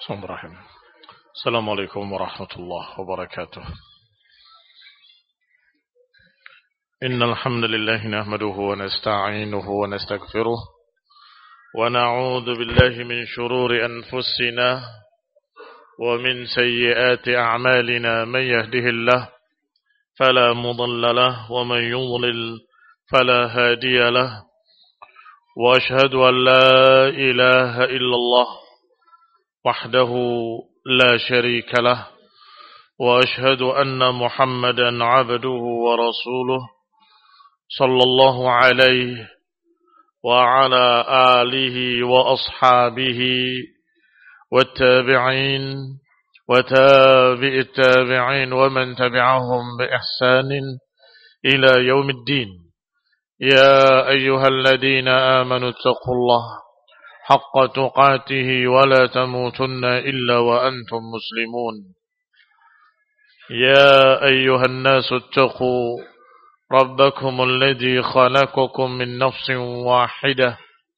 Bismillahirrahmanirrahim. Assalamualaikum warahmatullahi wabarakatuh. Innal hamdalillah nahmaduhu wa nasta'inuhu wa nastaghfiruh wa na'udzu billahi min shururi anfusina wa min sayyiati a'malina man yahdihillahu fala mudilla lahu wa man yudlil fala hadiya lahu wa ashhadu an la ilaha illallah وحده لا شريك له وأشهد أن محمدا عبده ورسوله صلى الله عليه وعلى آله وأصحابه والتابعين وتابع التابعين ومن تبعهم بإحسان إلى يوم الدين يا أيها الذين آمنوا اتقوا الله حق تقاته ولا تموتن إلا وأنتم مسلمون يا أيها الناس اتقوا ربكم الذي خلقكم من نفس واحدة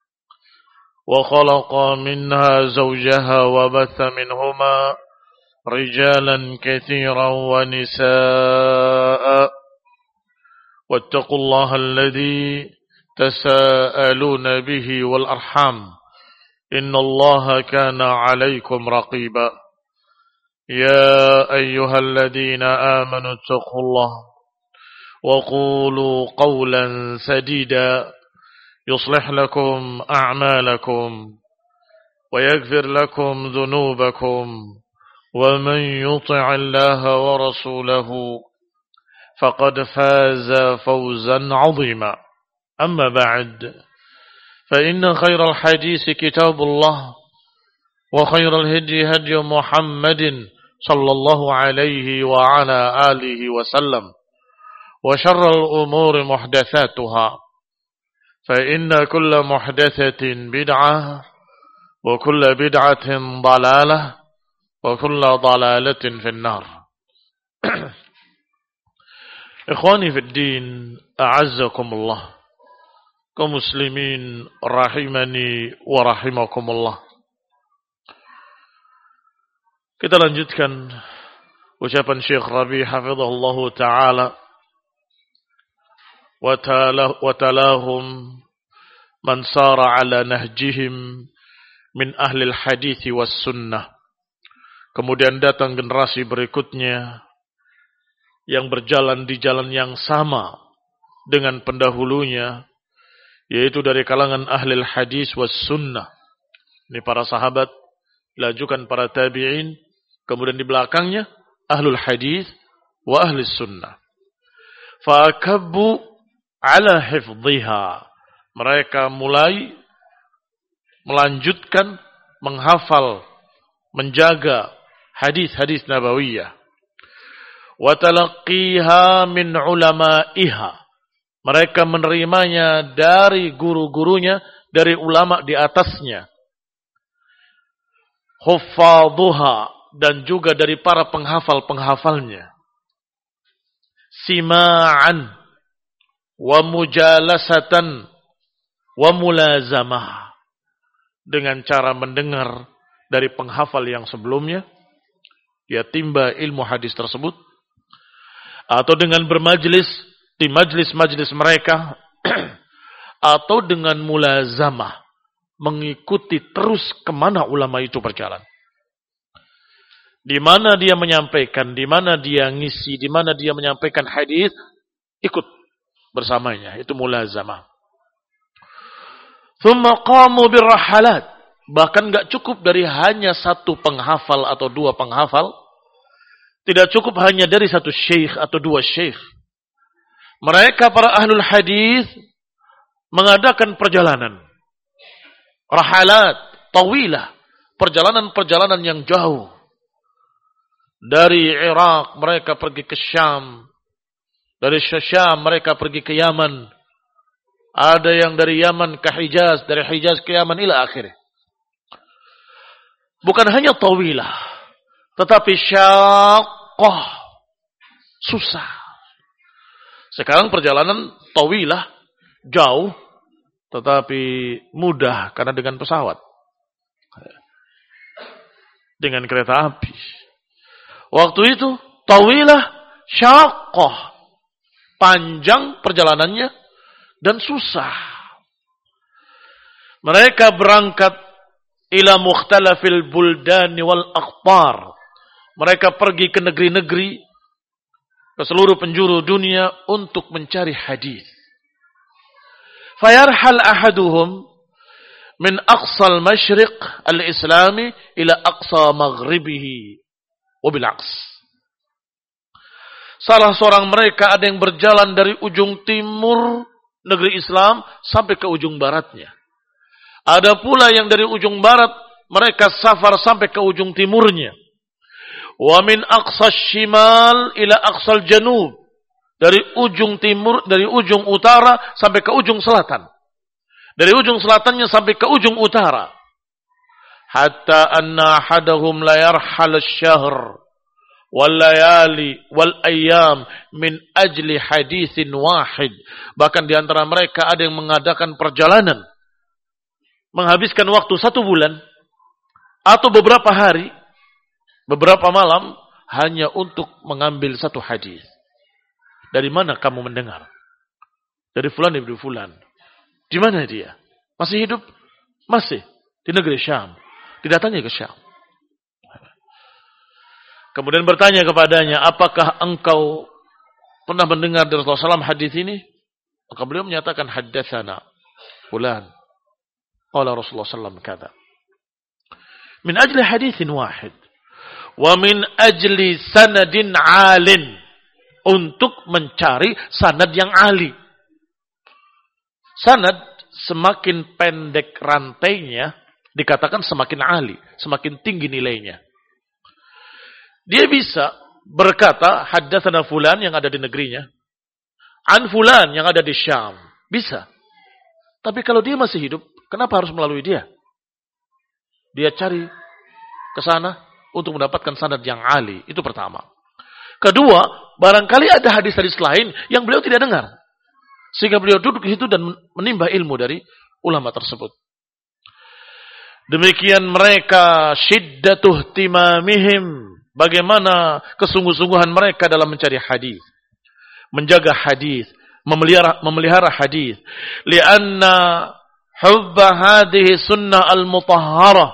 وخلق منها زوجها وبث منهما رجالا كثيرا ونساء واتقوا الله الذي تساءلون به والأرحام إن الله كان عليكم رقيبا يا أيها الذين آمنوا اتقوا الله وقولوا قولا سديدا يصلح لكم أعمالكم ويغفر لكم ذنوبكم ومن يطع الله ورسوله فقد فاز فوزا عظيما أما بعد فإن خير الحديث كتاب الله وخير الهدي هدي محمد صلى الله عليه وعلى آله وسلم وشر الأمور محدثاتها فإن كل محدثة بدعة وكل بدعة ضلالة وكل ضلالة في النار إخواني في الدين أعزكم الله kaum muslimin rahimani wa rahimakumullah. Kita lanjutkan ucapan Syekh Rabi hafizahullah taala wa talahum man sara ala nahjihim min ahli al-hadits was sunnah. Kemudian datang generasi berikutnya yang berjalan di jalan yang sama dengan pendahulunya, yaitu dari kalangan ahli hadis was sunnah. Ini para sahabat, dilanjutkan para tabi'in, kemudian di belakangnya ahlul hadis wa ahli sunnah. Fa'akabbu ala hifdhiha. Mereka mulai melanjutkan, menghafal, menjaga hadis-hadis nabawiyah. Wa talaqqiha min ulama'iha. Mereka menerimanya dari guru-gurunya, dari ulama di atasnya. Huffadhuha, dan juga dari para penghafal-penghafalnya. Sima'an wa mujalasatan wa mulazamah. Dengan cara mendengar dari penghafal yang sebelumnya, dia timba ilmu hadis tersebut, atau dengan bermajlis di majlis-majlis mereka, atau dengan mulazamah, mengikuti terus kemana ulama itu berjalan. Di mana dia menyampaikan, di mana dia ngisi, di mana dia menyampaikan hadis, ikut bersamanya. Itu mulazamah. Thumma qamu birrahalat. Bahkan gak cukup dari hanya satu penghafal atau dua penghafal. Tidak cukup hanya dari satu syekh atau dua syekh. Mereka para ahlul hadis mengadakan perjalanan. Rahalat, tawilah. Perjalanan-perjalanan yang jauh. Dari Irak mereka pergi ke Syam. Dari Syam mereka pergi ke Yaman. Ada yang dari Yaman ke Hijaz. Dari Hijaz ke Yaman ila akhirnya. Bukan hanya tawilah. Tetapi syaqqah. Susah. Sekarang perjalanan tawilah, jauh, tetapi mudah karena dengan pesawat. dengan kereta api. Waktu itu tawilah syaqqah, panjang perjalanannya dan susah. Mereka berangkat ila mukhtalafil buldani wal aqtar. Mereka pergi ke negeri-negeri, ke seluruh penjuru dunia untuk mencari hadis. Fayarhal ahaduhum min aqsal masyriq al-islami ila aqsa maghribihi wabil aqs. Salah seorang mereka ada yang berjalan dari ujung timur negeri Islam sampai ke ujung baratnya. Ada pula yang dari ujung barat mereka safar sampai ke ujung timurnya. Wa min aqsal shimal ila aqsal janub. Dari ujung timur, dari ujung utara sampai ke ujung selatan. Dari ujung selatannya sampai ke ujung utara. Hatta anna ahadahum la yarhal asy-syahr wal layali wal ayyam min ajli haditsin wahid. Bahkan di antara mereka ada yang mengadakan perjalanan, menghabiskan waktu 1 bulan atau beberapa hari, beberapa malam hanya untuk mengambil 1 hadis. Dari mana kamu mendengar? Dari fulan ibnu fulan. Di mana dia? Masih hidup? Masih. Di negeri Syam. Didatangi ke Syam. Kemudian bertanya kepadanya, apakah engkau pernah mendengar dari Rasulullah SAW hadis ini? Maka beliau menyatakan, haddatsana fulan. Qala Rasulullah SAW kata. Min ajli haditsin wahid. Wa min ajli sanadin alin. Untuk mencari sanad yang ali. Sanad semakin pendek rantainya, dikatakan semakin ali, semakin tinggi nilainya. Dia bisa berkata, haddatsana fulan yang ada di negerinya, an fulan yang ada di Syam. Bisa. Tapi kalau dia masih hidup, kenapa harus melalui dia? Dia cari ke sana untuk mendapatkan sanad yang ali. Itu pertama. Kedua, barangkali ada hadis-hadis lain yang beliau tidak dengar. Sehingga beliau duduk di situ dan menimba ilmu dari ulama tersebut. Demikian mereka syiddatuh timamihim. Bagaimana kesungguh-sungguhan mereka dalam mencari hadis. Menjaga hadis. Memelihara hadis. Lianna hubba hadhihi sunnah al-mutahharah.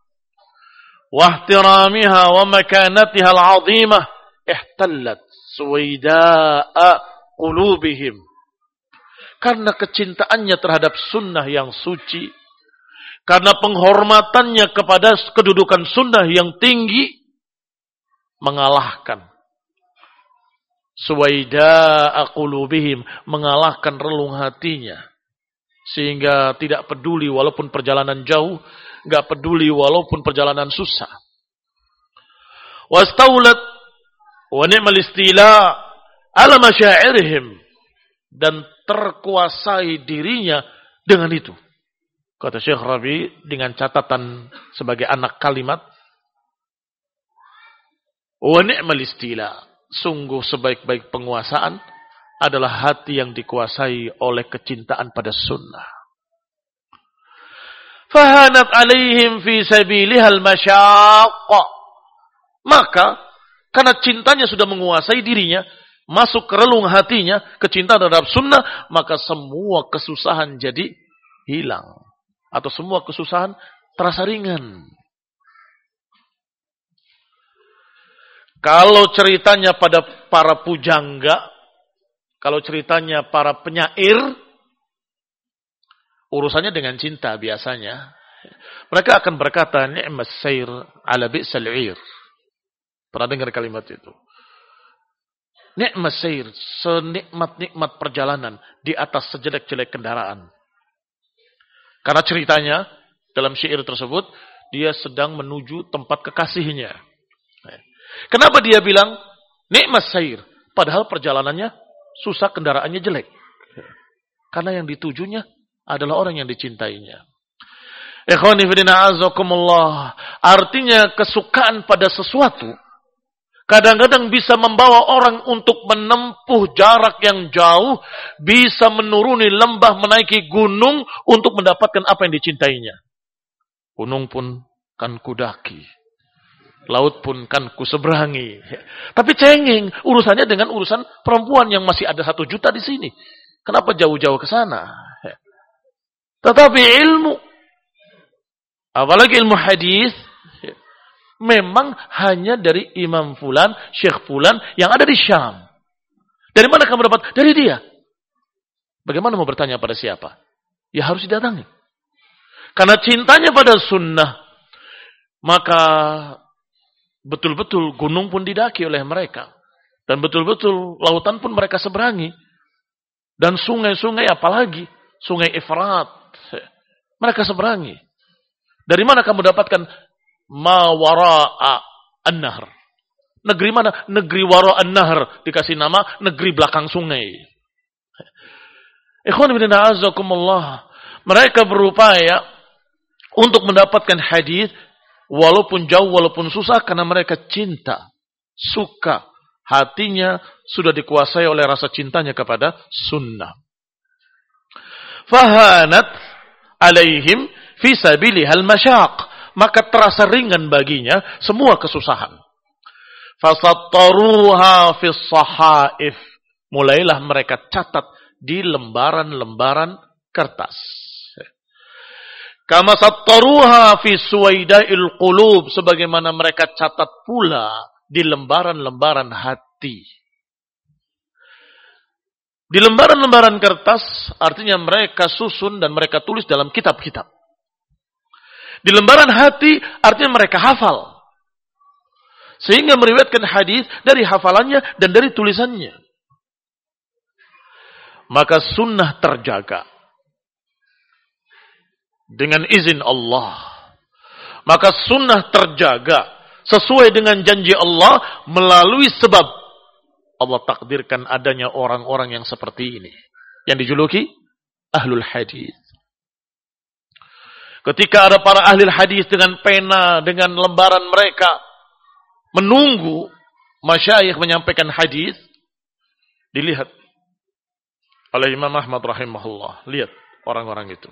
Wahtiramiha wa makanatiha al-azimah. Ihtallat suwaida'a qulubihim. Karena kecintaannya terhadap sunnah yang suci, karena penghormatannya kepada kedudukan sunnah yang tinggi, mengalahkan suwaida'a qulubihim, mengalahkan relung hatinya, sehingga tidak peduli walaupun perjalanan jauh, enggak peduli walaupun perjalanan susah. Wastaulat wa ni'mal istila ala masyairihim, dan terkuasai dirinya dengan itu. Kata Syekh Rabi dengan catatan sebagai anak kalimat, wa ni'mal istila, sungguh sebaik-baik penguasaan adalah hati yang dikuasai oleh kecintaan pada sunnah. Fahanat alaihim fi sabilihal masyaqqa, maka karena cintanya sudah menguasai dirinya, masuk ke relung hatinya, kecintaan terhadap sunnah, maka semua kesusahan jadi hilang. Atau semua kesusahan terasa ringan. Kalau ceritanya pada para pujangga, kalau ceritanya para penyair, urusannya dengan cinta biasanya. Mereka akan berkata, ni'mas sayr ala bi'sal 'ir. Pernah dengar kalimat itu? Ni'mas sayr, senikmat-nikmat perjalanan di atas sejelek-jelek kendaraan. Karena ceritanya dalam syair tersebut, dia sedang menuju tempat kekasihnya. Kenapa dia bilang ni'mas sayr? Padahal perjalanannya susah, kendaraannya jelek. Karena yang ditujunya adalah orang yang dicintainya. Ikhwani fillah azakumullah. Artinya kesukaan pada sesuatu kadang-kadang bisa membawa orang untuk menempuh jarak yang jauh, bisa menuruni lembah, menaiki gunung untuk mendapatkan apa yang dicintainya. Gunung pun kan kudaki. Laut pun kan ku seberangi. Tapi cengeng urusannya dengan urusan perempuan yang masih ada 1 juta di sini. Kenapa jauh-jauh ke sana? Tetapi ilmu, apalagi ilmu hadis, memang hanya dari Imam Fulan, Syekh Fulan yang ada di Syam. Dari mana kamu dapat? Dari dia. Bagaimana mau bertanya pada siapa? Ya harus didatangi. Karena cintanya pada sunnah, maka betul-betul gunung pun didaki oleh mereka. Dan betul-betul lautan pun mereka seberangi. Dan sungai-sungai apalagi. Sungai Efrat. Mereka seberangi. Dari mana kamu dapatkan ma wara'a an-nahr? Negeri mana? Negeri wara an-nahr. Dikasih nama negeri belakang sungai. Ikhwan bin a'azakumullah. Mereka berupaya untuk mendapatkan hadis walaupun jauh, walaupun susah, karena mereka cinta, suka, hatinya sudah dikuasai oleh rasa cintanya kepada sunnah. Fahanat alaihim fi sabilihal masyaq, maka terasa ringan baginya semua kesusahan. Fasattaruha fis sahaif, mulailah mereka catat di lembaran-lembaran kertas. Kama sattaruha fi suwaida'il qulub, sebagaimana mereka catat pula di lembaran-lembaran hati. Di lembaran-lembaran kertas artinya mereka susun dan mereka tulis dalam kitab-kitab. Di lembaran hati artinya mereka hafal. Sehingga meriwayatkan hadis dari hafalannya dan dari tulisannya. Maka sunnah terjaga dengan izin Allah. Maka sunnah terjaga sesuai dengan janji Allah melalui sebab Allah takdirkan adanya orang-orang yang seperti ini, yang dijuluki ahlul hadis. Ketika ada para ahli hadis dengan pena, dengan lembaran mereka menunggu masyayikh menyampaikan hadis, dilihat oleh Imam Ahmad rahimahullah. Lihat orang-orang itu.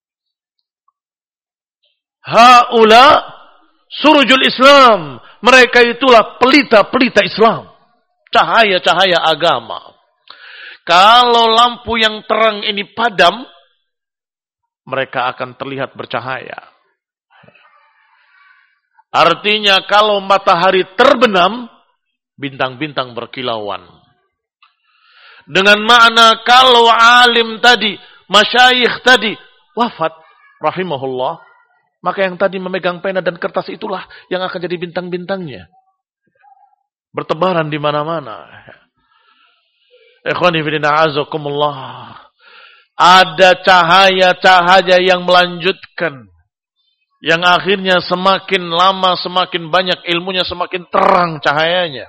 Haula surujul Islam. Mereka itulah pelita-pelita Islam. Cahaya-cahaya agama. Kalau lampu yang terang ini padam, mereka akan terlihat bercahaya. Artinya kalau matahari terbenam, bintang-bintang berkilauan. Dengan makna kalau alim tadi, masyayikh tadi wafat rahimahullah, maka yang tadi memegang pena dan kertas itulah yang akan jadi bintang-bintangnya. Bertebaran di mana-mana. Ikhwani fillah azakumullah. Ada cahaya-cahaya yang melanjutkan. Yang akhirnya semakin lama, semakin banyak ilmunya, semakin terang cahayanya.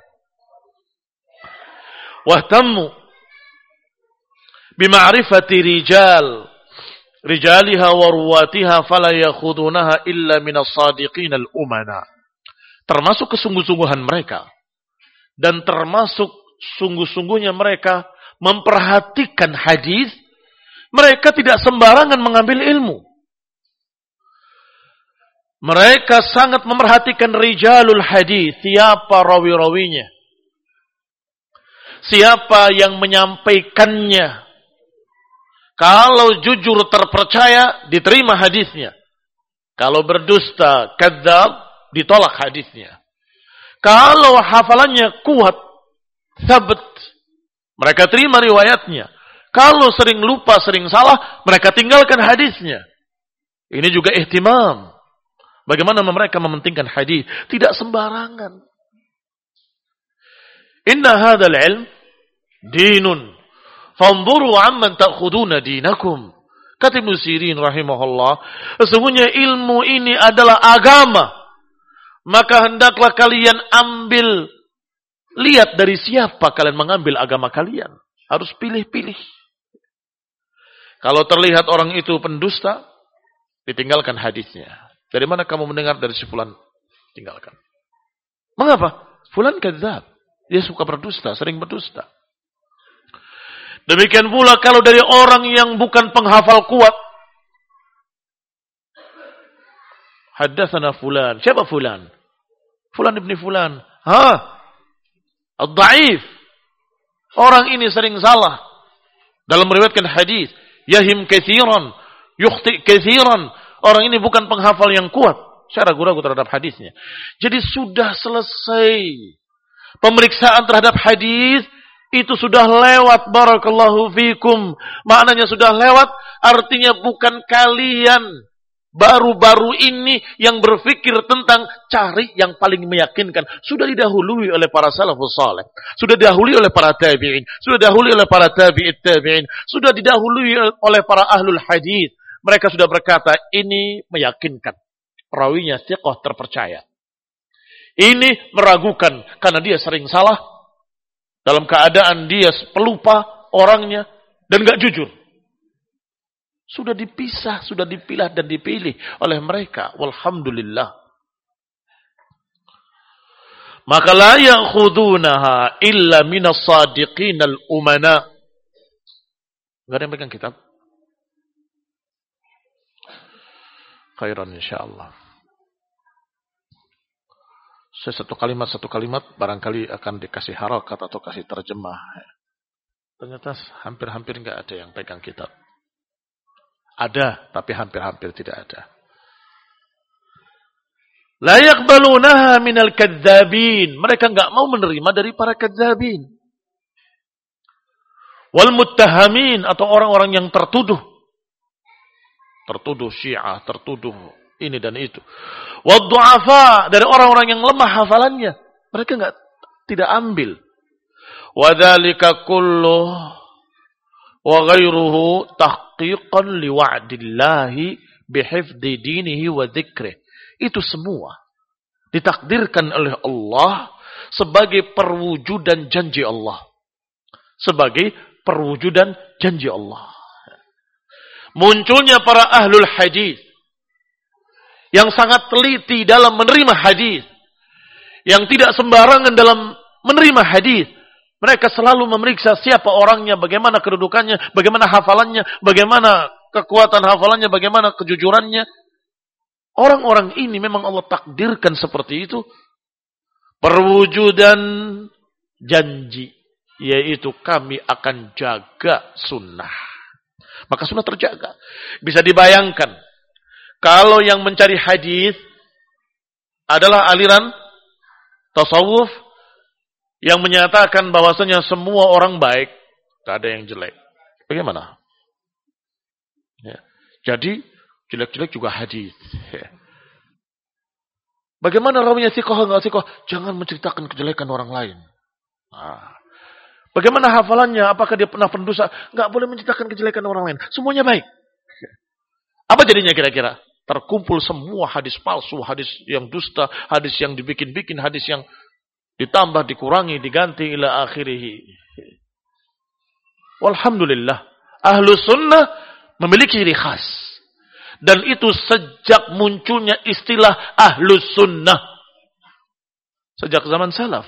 Wahtammu bima'rifati rijaliha wa ruwatiha fala yakhudunaha illa minas sadiqin al-umana. Termasuk kesungguh-sungguhan mereka. Dan termasuk sungguh-sungguhnya mereka memperhatikan hadis. Mereka tidak sembarangan mengambil ilmu. Mereka sangat memperhatikan rijalul hadis. Siapa rawi-rawinya. Siapa yang menyampaikannya. Kalau jujur terpercaya, diterima hadisnya. Kalau berdusta, kadzab, ditolak hadisnya. Kalau hafalannya kuat, sabat, mereka terima riwayatnya. Kalau sering lupa, sering salah, mereka tinggalkan hadisnya. Ini juga ihtimam. Bagaimana mereka mementingkan hadis? Tidak sembarangan. Inna hadzal ilm dinun. Fanzuru amman ta'khuduna dinakum. Kata Ibnu Sirin rahimahullah, sesungguhnya ilmu ini adalah agama. Maka hendaklah kalian ambil, lihat dari siapa kalian mengambil agama kalian. Harus pilih-pilih. Kalau terlihat orang itu pendusta, ditinggalkan hadisnya. Dari mana kamu mendengar? Dari si fulan? Tinggalkan. Mengapa? Fulan kadzab. Dia suka berdusta, sering berdusta. Demikian pula kalau dari orang yang bukan penghafal kuat. Haddatsana fulan. Siapa fulan? Fulan ibni fulan. Ad-da'if. Orang ini sering salah dalam meriwayatkan hadis. Yahim katsiran, yukhti katsiran. Orang ini bukan penghafal yang kuat. Saya ragu-ragu terhadap hadisnya. Jadi sudah selesai pemeriksaan terhadap hadis, itu sudah lewat, barakallahu fikum. Maknanya sudah lewat, artinya bukan kalian baru-baru ini yang berpikir tentang cari yang paling meyakinkan. Sudah didahului oleh para salafus saleh, sudah didahului oleh para tabi'in, sudah didahului oleh para tabi'it tabi'in, sudah didahului oleh para ahlul hadis. Mereka sudah berkata, ini meyakinkan, rawinya thiqah, terpercaya. Ini meragukan karena dia sering salah, dalam keadaan dia pelupa orangnya dan gak jujur. Sudah dipisah, sudah dipilah dan dipilih oleh mereka. Walhamdulillah. Maka la ya'khudunaha illa minas sadiqinal umana. Gak ada yang pegang kitab? Khairan insyaAllah. Satu kalimat barangkali akan dikasih harakat atau kasih terjemah. Ternyata hampir-hampir nggak ada yang pegang kitab. Ada, tapi hampir-hampir tidak ada. La yaqbalunaha minal kadzabin. Mereka nggak mau menerima dari para kadzabin. Wal muttahamin, atau orang-orang yang tertuduh. Tertuduh Syiah, tertuduh ini dan itu. Wad du'afa, dari orang-orang yang lemah hafalannya. Mereka tidak ambil. Wa dzalika kulluh wa ghairuhu tahqiqan li wa'dillahi bihifdzi dinihi wa dzikrih. Itu semua ditakdirkan oleh Allah sebagai perwujudan janji Allah. Sebagai perwujudan janji Allah. Munculnya para ahlul hadis yang sangat teliti dalam menerima hadis, yang tidak sembarangan dalam menerima hadis. Mereka selalu memeriksa siapa orangnya, bagaimana kedudukannya, bagaimana hafalannya, bagaimana kekuatan hafalannya, bagaimana kejujurannya. Orang-orang ini memang Allah takdirkan seperti itu. Perwujudan janji, yaitu kami akan jaga sunnah. Maka sunnah terjaga. Bisa dibayangkan, kalau yang mencari hadis adalah aliran tasawuf yang menyatakan bahwasanya semua orang baik, tak ada yang jelek. Bagaimana? Ya. Jadi jelek-jelek juga hadis. Ya. Bagaimana rawinya thiqah enggak thiqah? Jangan menceritakan kejelekan orang lain. Nah. Bagaimana hafalannya? Apakah dia pernah pendosa? Enggak boleh menceritakan kejelekan orang lain. Semuanya baik. Apa jadinya kira-kira? Terkumpul semua hadis palsu, hadis yang dusta, hadis yang dibikin-bikin, hadis yang ditambah, dikurangi, diganti ila akhirih. Walhamdulillah, ahlu sunnah memiliki ciri khas. Dan itu sejak munculnya istilah ahlu sunnah. Sejak zaman salaf.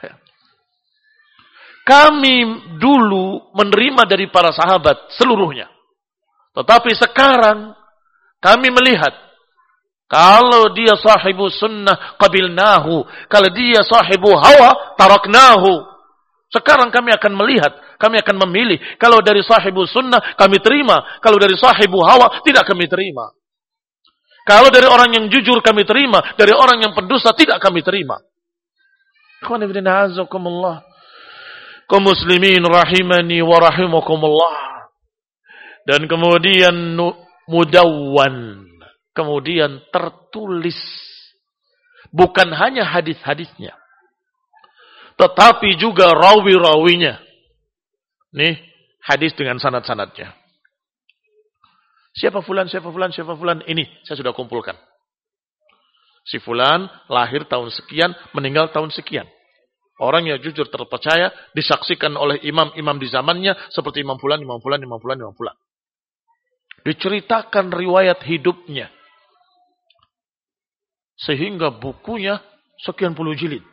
Kami dulu menerima dari para sahabat seluruhnya. Tetapi sekarang kami melihat, kalau dia sahibu sunnah, qabilnahu. Kalau dia sahibu hawa, taraknahu. Sekarang kami akan melihat, kami akan memilih. Kalau dari sahibu sunnah, kami terima. Kalau dari sahibu hawa, tidak kami terima. Kalau dari orang yang jujur, kami terima. Dari orang yang pendusta, tidak kami terima. Ikhwan ibn a'azakumullah. Kaum muslimin rahimani wa rahimakumullah. Dan kemudian mudawwan. Kemudian tertulis. Bukan hanya hadis-hadisnya. Tetapi juga rawi-rawinya. Nih, hadis dengan sanad-sanadnya. Siapa fulan, siapa fulan, siapa fulan. Ini saya sudah kumpulkan. Si fulan lahir tahun sekian, meninggal tahun sekian. Orang yang jujur terpercaya, disaksikan oleh imam-imam di zamannya, seperti imam fulan, imam fulan, imam fulan, imam fulan. Diceritakan riwayat hidupnya. Sehingga bukunya sekian puluh jilid.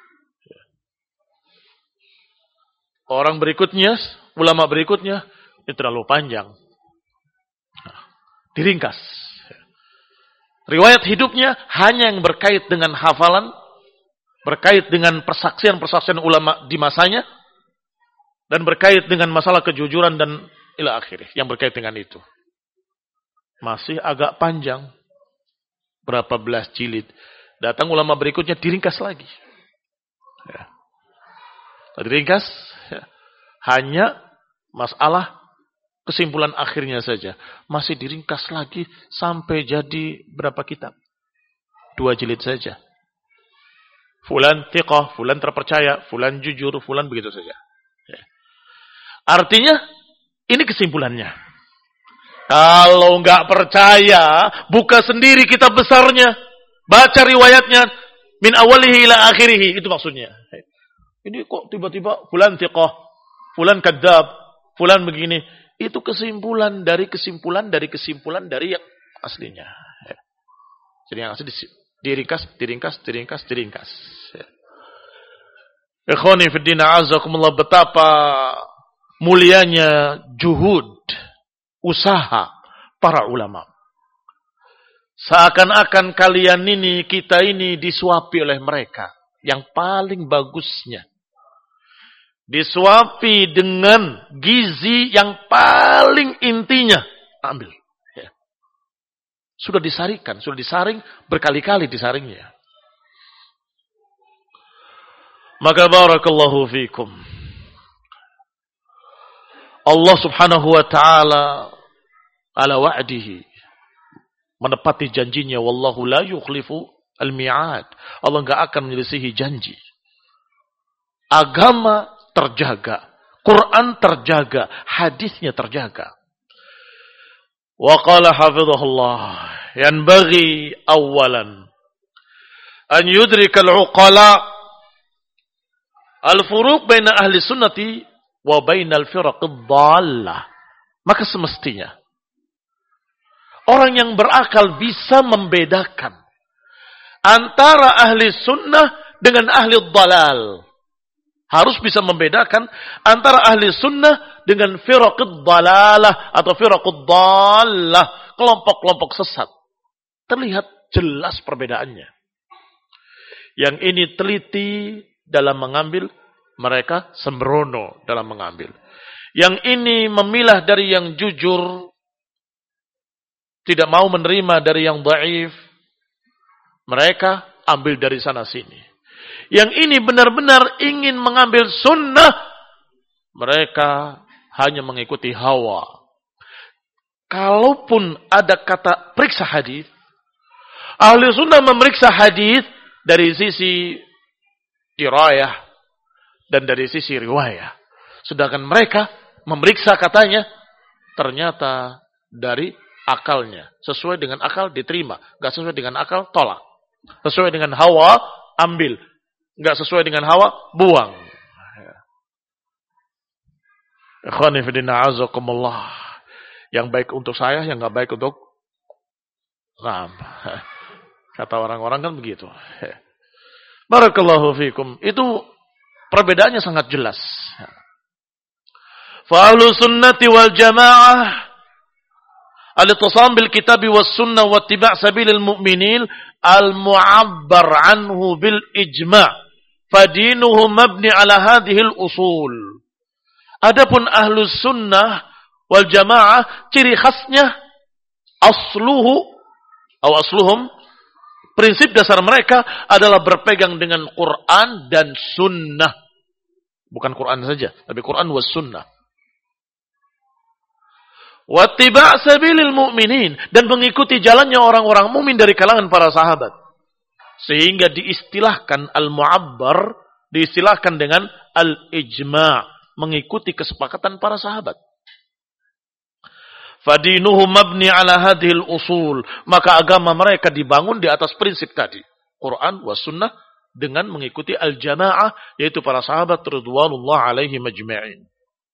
Orang berikutnya, ulama berikutnya, ini terlalu panjang. Diringkas. Riwayat hidupnya hanya yang berkait dengan hafalan berkait dengan persaksian-persaksian ulama di masanya, dan berkait dengan masalah kejujuran dan ila akhirih yang berkait dengan itu. Masih agak panjang, berapa belas jilid. Datang ulama berikutnya diringkas lagi. Ya. Diringkas, ya. Hanya masalah kesimpulan akhirnya saja. Masih diringkas lagi sampai jadi berapa kitab? 2 jilid saja. Fulan thiqah, fulan terpercaya, fulan jujur, fulan begitu saja. Ya. Artinya, ini kesimpulannya. Kalau nggak percaya, buka sendiri kitab besarnya. Baca riwayatnya min awalihi ila akhirihi. Itu maksudnya. Ini kok tiba-tiba fulan thiqah, fulan kadzab, fulan begini. Itu kesimpulan dari yang aslinya. Jadi yang asli diringkas. Ikhwani fi din a'azakumullah, betapa mulianya juhud, usaha para ulama. Seakan-akan kita ini disuapi oleh mereka. Yang paling bagusnya. Disuapi dengan gizi yang paling intinya. Ambil. Ya. Sudah disaring berkali-kali disaringnya. Maka barakallahu fikum. Allah subhanahu wa ta'ala ala wa'dihi, menepati janjinya, wallahu la yukhlifu al-mi'ad. Allah enggak akan menyelisihi janji. Agama terjaga, Quran terjaga, hadisnya terjaga. Wa qala hafizahullah, yanbaghi awalan an yudrika al-uqala al-furuq baina ahli sunnati wa baina al-firaq ad-dhallah. Maka semestinya orang yang berakal bisa membedakan antara ahli sunnah dengan ahli dhalal. Harus bisa membedakan antara ahli sunnah dengan firaqud dhalalah atau firaqud dhalah, kelompok-kelompok sesat. Terlihat jelas perbedaannya. Yang ini teliti dalam mengambil, mereka sembrono dalam mengambil. Yang ini memilah dari yang jujur, tidak mau menerima dari yang dhaif, mereka ambil dari sana sini. Yang ini benar-benar ingin mengambil sunnah, mereka hanya mengikuti hawa. Kalaupun ada kata periksa hadis, ahli sunnah memeriksa hadis dari sisi dirayah dan dari sisi riwayah. Sedangkan mereka memeriksa katanya, ternyata dari akalnya. Sesuai dengan akal diterima. Gak sesuai dengan akal tolak. Sesuai dengan hawa ambil. Gak sesuai dengan hawa buang. Ikhwani fillah azakumullah. Yang baik untuk saya, yang gak baik untuk kata orang-orang kan begitu. Barakallahu fikum. Itu perbedaannya sangat jelas. Fa ahlu sunnati wal jamaah al-ittisam bil kitabi was sunnah wa ittiba' sabilil mu'minin al-mu'abbar anhu bil ijma'. Fadinuhu mabni ala hadhil usul. Adapun ahlus sunnah wal jamaah, ciri khasnya asluhum, prinsip dasar mereka adalah berpegang dengan Quran dan sunnah. Bukan Quran saja, tapi Quran was sunnah. Wattiba' sabilil mu'minin, dan mengikuti jalannya orang-orang mukmin dari kalangan para sahabat. Sehingga diistilahkan al-mu'abbar, diistilahkan dengan al-ijma', mengikuti kesepakatan para sahabat. Fadinuhu mabni ala hadhil usul, maka agama mereka dibangun di atas prinsip tadi, Quran wa sunnah, dengan mengikuti al-jamaah, yaitu para sahabat ridwanullah alaihi majma'in.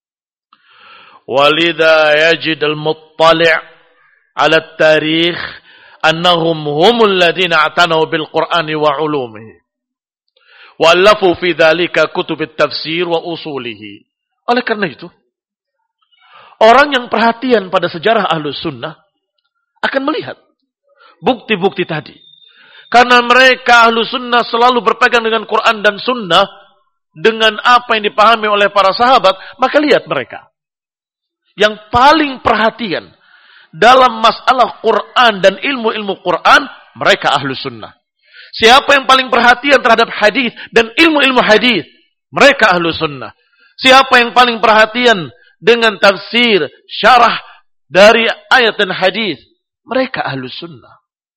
Walidha yajid al-muttali' ala at-tarikh annahum humul ladina atanaw bil Qur'ani wa ulumihi wa allafu fi dhalika kutub at-tafsir wa usulihi. Oleh karena itu, orang yang perhatian pada sejarah Ahlus Sunnah akan melihat bukti-bukti tadi. Karena mereka ahlu sunnah selalu berpegang dengan Quran dan sunnah, dengan apa yang dipahami oleh para sahabat, maka lihat mereka. Yang paling perhatian dalam masalah Quran dan ilmu-ilmu Quran, mereka ahlu sunnah. Siapa yang paling perhatian terhadap hadis dan ilmu-ilmu hadis, mereka ahlu sunnah. Siapa yang paling perhatian dengan tafsir, syarah dari ayat dan hadis, mereka ahlu sunnah.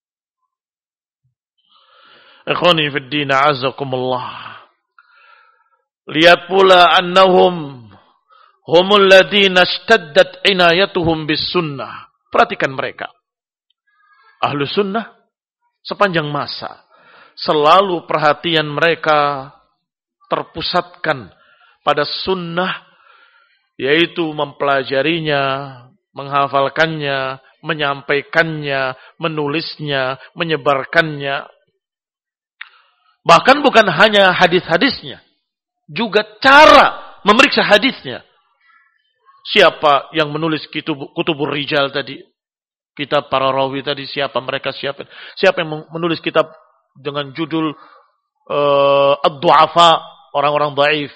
Ikhwani fid din, a'azakumullah. Lihat pula annahum humul ladina ishtaddat inayatuhum bis sunnah. Perhatikan mereka. Ahlu sunnah sepanjang masa selalu perhatian mereka terpusatkan pada sunnah, yaitu mempelajarinya, menghafalkannya, menyampaikannya, menulisnya, menyebarkannya. Bahkan bukan hanya hadis-hadisnya, juga cara memeriksa hadisnya. Siapa yang menulis kutubur rijal tadi? Kitab para rawi tadi, siapa mereka, siapa? Siapa yang menulis kitab dengan judul ad-du'afa, orang-orang dhaif.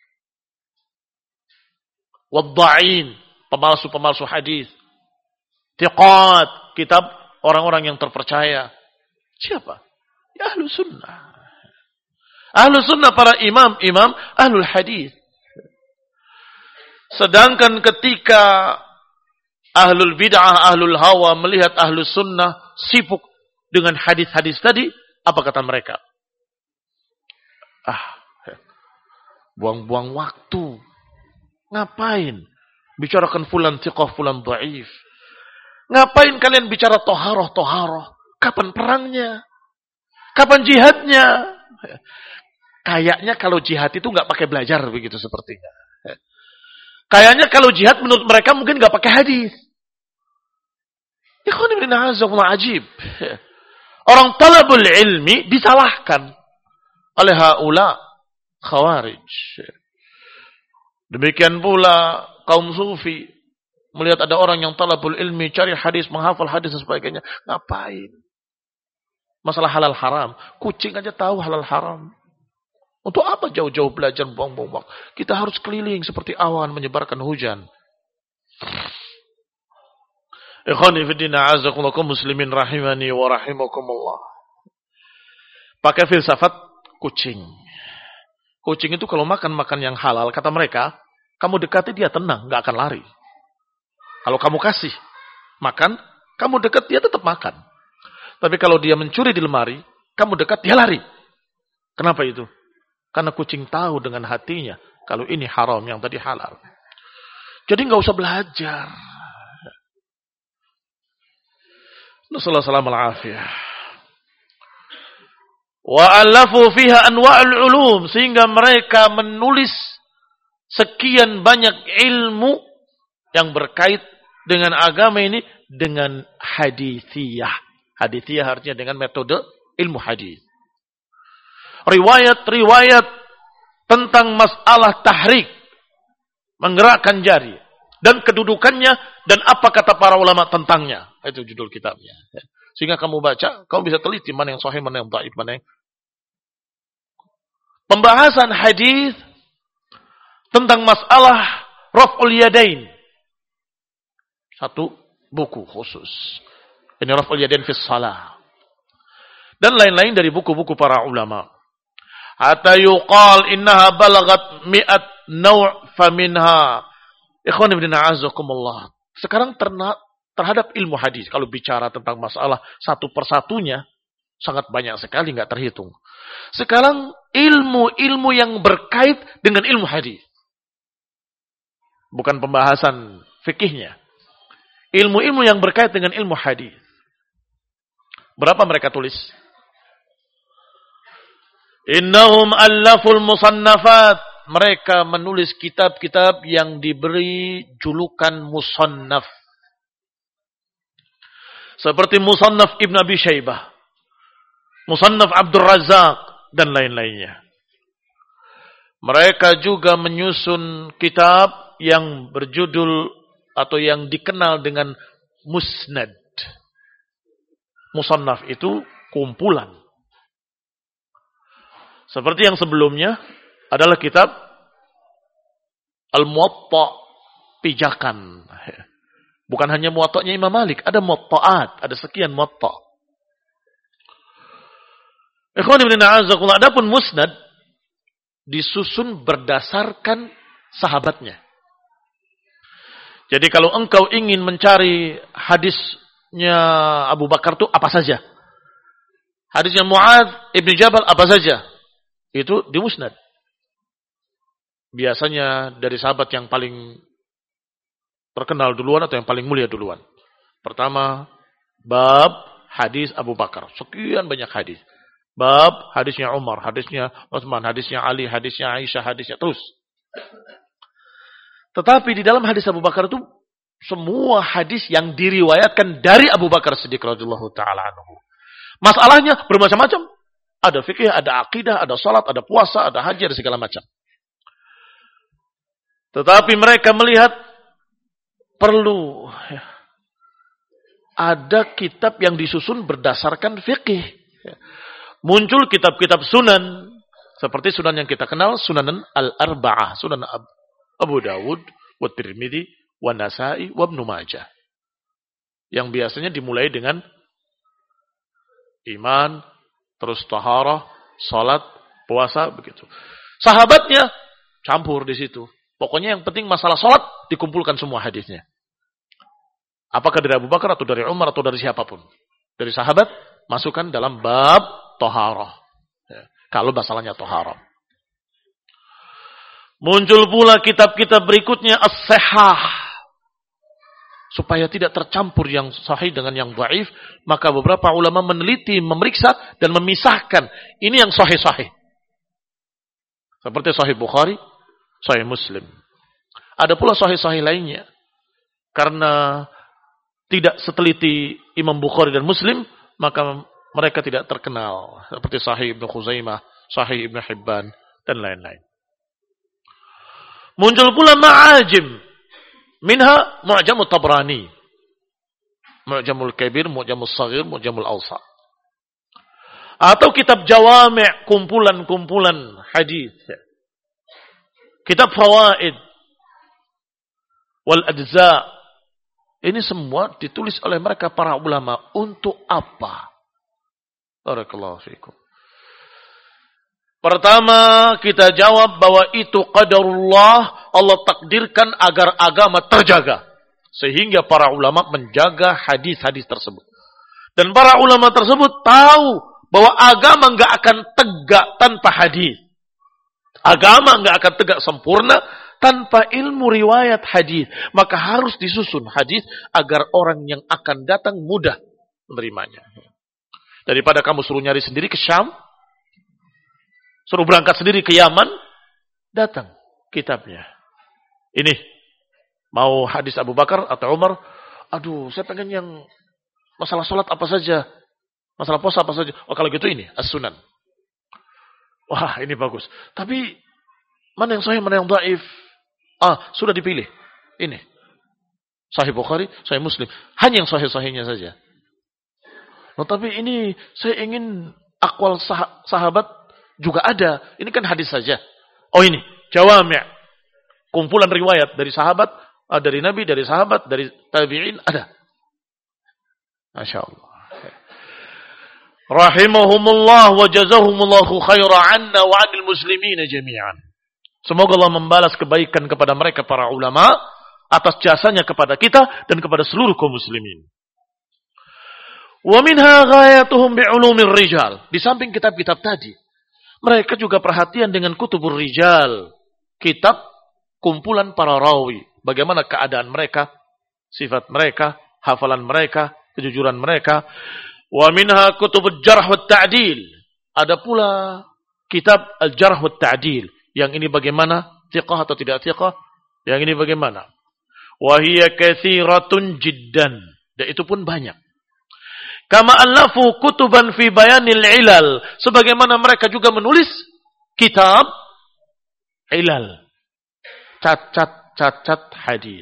Wad-dha'in, pemalsu-pemalsu hadis. Thiqat, kitab orang-orang yang terpercaya. Siapa? Ya ahlu sunnah. Ahlu sunnah para imam-imam ahlul hadis. Sedangkan ketika ahlul bid'ah, ahlul hawa melihat ahlus sunnah sibuk dengan hadis-hadis tadi, apa kata mereka? Buang-buang waktu. Ngapain bicarakan fulan thiqah, fulan dhaif? Ngapain kalian bicara toharoh? Kapan perangnya? Kapan jihadnya? Kayaknya kalau jihad itu nggak pakai belajar begitu sepertinya. Kayaknya kalau jihad menurut mereka mungkin nggak pakai hadis. Ikhwan ibn a'azakumullah, ajib. Orang talabul ilmi disalahkan oleh haula khawarij. Demikian pula kaum sufi melihat ada orang yang talabul ilmi, cari hadis, menghafal hadis dan sebagainya. Ngapain? Masalah halal haram, kucing aja tahu halal haram. Untuk apa jauh-jauh belajar buang-buang waktu? Kita harus keliling seperti awan menyebarkan hujan. Ikhwani fi din, a'azakumullah, muslimin rahimani wa rahimakumullah. Pakai filsafat kucing. Kucing itu kalau makan yang halal, kata mereka, kamu dekati dia tenang, nggak akan lari. Kalau kamu kasih makan, kamu dekat dia tetap makan. Tapi kalau dia mencuri di lemari, kamu dekat dia lari. Kenapa itu? Karena kucing tahu dengan hatinya kalau ini haram, yang tadi halal. Jadi nggak usah belajar. Nasallahu alaihi wasallam. Wa alafu fiha anwa'ul ulum, sehingga mereka menulis sekian banyak ilmu yang berkait dengan agama ini dengan hadithiyah. Hadithiyah artinya dengan metode ilmu hadis. Riwayat-riwayat tentang masalah tahrik, menggerakkan jari, dan kedudukannya, dan apa kata para ulama tentangnya. Itu judul kitabnya. Sehingga kamu baca, kamu bisa teliti mana yang sahih, mana yang dhaif, mana yang... Pembahasan hadis tentang masalah raf'ul yadain. Satu buku khusus. Ini raf'ul yadain fi shalah. Dan lain-lain dari buku-buku para ulama. Hatta yuqal innaha balagat mi'at naw' faminha. Ikhwan ibn a'azakumullah. Sekarang terhadap ilmu hadis, kalau bicara tentang masalah satu persatunya, sangat banyak sekali, nggak terhitung. Sekarang ilmu-ilmu yang berkait dengan ilmu hadis. Bukan pembahasan fikihnya. Ilmu-ilmu yang berkait dengan ilmu hadis. Berapa mereka tulis? Innahum allaful musannafat. Mereka menulis kitab-kitab yang diberi julukan musannaf. Seperti Musannaf Ibn Abi Syaibah, Musannaf Abdul Razak, dan lain-lainnya. Mereka juga menyusun kitab yang berjudul atau yang dikenal dengan musnad. Musannaf itu kumpulan. Seperti yang sebelumnya adalah kitab Al-Muwatta, pijakan. Bukan hanya Muwatta'nya Imam Malik, ada Muwatta'at, ada sekian Muwatta'. Ikhwan ibn a'azakullah, adapun musnad disusun berdasarkan sahabatnya. Jadi kalau engkau ingin mencari hadisnya Abu Bakar itu apa saja? Hadisnya Mu'adz ibn Jabal apa saja? Itu di musnad. Biasanya dari sahabat yang paling terkenal duluan atau yang paling mulia duluan. Pertama, bab hadis Abu Bakar. Sekian banyak hadis. Bab hadisnya Umar, hadisnya Utsman, hadisnya Ali, hadisnya Aisyah, hadisnya terus. Tetapi di dalam hadis Abu Bakar itu semua hadis yang diriwayatkan dari Abu Bakar Siddiq radhiyallahu taala anhu. Masalahnya bermacam-macam. Ada fikih, ada akidah, ada salat, ada puasa, ada haji, ada segala macam. Tetapi mereka melihat perlu ada kitab yang disusun berdasarkan fikih. Muncul kitab-kitab sunan seperti sunan yang kita kenal, Sunan Al-Arba'ah, Sunan Abu Dawud, wa Tirmidzi, wa Nasa'i, wa Ibnu Majah. Yang biasanya dimulai dengan iman, terus taharah, salat, puasa, begitu. Sahabatnya campur di situ. Pokoknya yang penting masalah salat dikumpulkan semua hadisnya. Apakah dari Abu Bakar atau dari Umar atau dari siapapun. Dari sahabat masukkan dalam bab taharah. Ya, kalau masalahnya taharah. Muncul pula kitab-kitab berikutnya as-sihah. Supaya tidak tercampur yang sahih dengan yang dhaif, maka beberapa ulama meneliti, memeriksa dan memisahkan ini yang sahih-sahih. Seperti sahih Bukhari, sahih Muslim. Ada pula sahih-sahih lainnya. Karena tidak seteliti Imam Bukhari dan Muslim, maka mereka tidak terkenal. Seperti sahih Ibnu Khuzaimah, sahih Ibnu Hibban, dan lain-lain. Muncul pula ma'ajim. Minha Mu'jamut Tabrani. Mu'jamul Kabir, Mu'jamul Saghir, Mu'jamul Awsat. Atau kitab jawami', kumpulan-kumpulan hadis. Kitab fawaid. Wal ajza'. Ini semua ditulis oleh mereka para ulama. Untuk apa? Barakallahu fiikum. Pertama, kita jawab bahwa itu qadarullah, Allah takdirkan agar agama terjaga. Sehingga para ulama menjaga hadis-hadis tersebut. Dan para ulama tersebut tahu bahwa agama enggak akan tegak tanpa hadis. Agama enggak akan tegak sempurna tanpa ilmu riwayat hadis. Maka harus disusun hadis agar orang yang akan datang mudah menerimanya. Daripada kamu suruh nyari sendiri ke Syam, suruh berangkat sendiri ke Yaman, datang kitabnya. Ini, mau hadis Abu Bakar atau Umar, aduh saya pengen yang masalah sholat apa saja, masalah puasa apa saja. Oh kalau gitu ini, As-Sunan. Wah ini bagus. Tapi, mana yang sahih, mana yang dhaif? Sudah dipilih. Ini, Sahih Bukhari, Sahih Muslim. Hanya yang sahih-sahihnya saja. Tapi ini saya ingin akwal sahabat juga ada. Ini kan hadis saja. Oh ini, jawami'. Kumpulan riwayat dari sahabat, dari Nabi, dari sahabat, dari tabi'in, ada. Masya Allah. Rahimahumullah wa jazahumullahu khaira anna wa anil muslimina jami'an. Semoga Allah membalas kebaikan kepada mereka para ulama atas jasanya kepada kita dan kepada seluruh kaum muslimin. Wa minha ghayatuhum bi'ulumir rijal. Di samping kitab-kitab tadi, mereka juga perhatian dengan kutubur rijal. Kitab kumpulan para rawi. Bagaimana keadaan mereka, sifat mereka, hafalan mereka, kejujuran mereka. Wa minha kutubul jarh wa ta'dil. Ada pula kitab al-jarh wa ta'dil. Yang ini bagaimana? Thiqah atau tidak thiqah? Yang ini bagaimana? Wa hiya katsiratun jiddan. Dan itu pun banyak. Kama allafu kutuban fi bayanil ilal. Sebagaimana mereka juga menulis kitab ilal. Cacat hadis.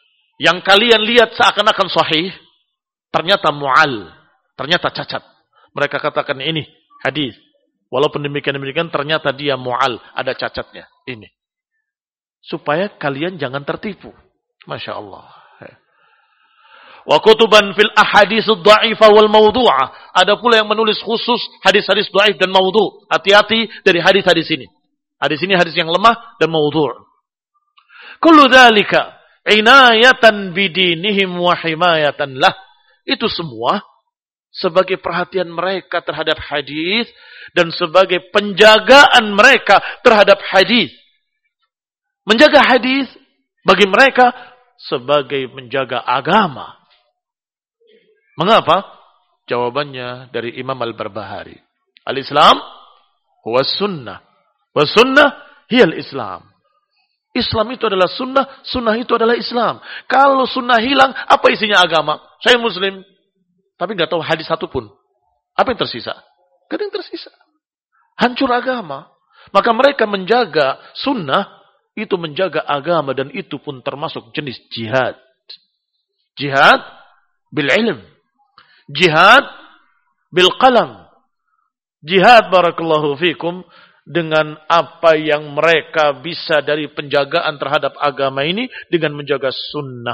Yang kalian lihat seakan-akan sahih, ternyata mu'al. Ternyata cacat. Mereka katakan ini hadis. Walaupun demikian ternyata dia mu'al, ada cacatnya. Ini. Supaya kalian jangan tertipu. Masya Allah. Wa kutuban fil ahaditsud dhaifah wal mawdu'ah. Ada pula yang menulis khusus hadis-hadis dhaif dan maudhu'. Hati-hati dari hadis-hadis ini. Hadis ini hadis yang lemah dan maudhu'. Kullu dzalika inayatan bidinihim wa himayatan lah. Itu semua sebagai perhatian mereka terhadap hadis dan sebagai penjagaan mereka terhadap hadis. Menjaga hadis bagi mereka sebagai menjaga agama. Mengapa? Jawabannya dari Imam Al-Barbahari. Al-Islam huwa sunnah. Wa sunnah hiyal Islam. Islam itu adalah sunnah, sunnah itu adalah Islam. Kalau sunnah hilang, apa isinya agama? Saya Muslim, tapi nggak tahu hadis satu pun. Apa yang tersisa? Gak ada yang tersisa. Hancur agama. Maka mereka menjaga sunnah, itu menjaga agama, dan itu pun termasuk jenis jihad. Jihad bil ilm. Jihad bil qalam. Jihad barakallahu fikum dengan apa yang mereka bisa dari penjagaan terhadap agama ini dengan menjaga sunnah.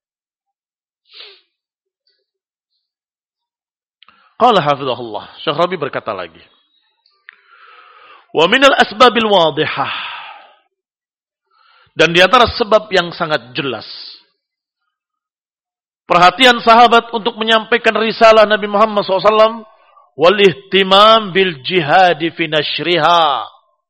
Qala hafizahullah. Syekh Rabi berkata lagi. Wa minal asbabil wadihah. Dan di antara sebab yang sangat jelas. Perhatian sahabat untuk menyampaikan risalah Nabi Muhammad SAW. Wal ihtimam bil jihadi fi nashriha.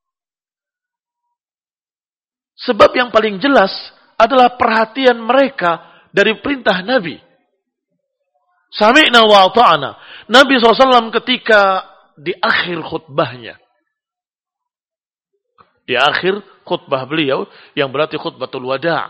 Sebab yang paling jelas adalah perhatian mereka dari perintah Nabi. Sami'na wa ata'na. Nabi SAW ketika di akhir khutbahnya. Di akhir khutbah beliau yang berarti khutbatul wada'.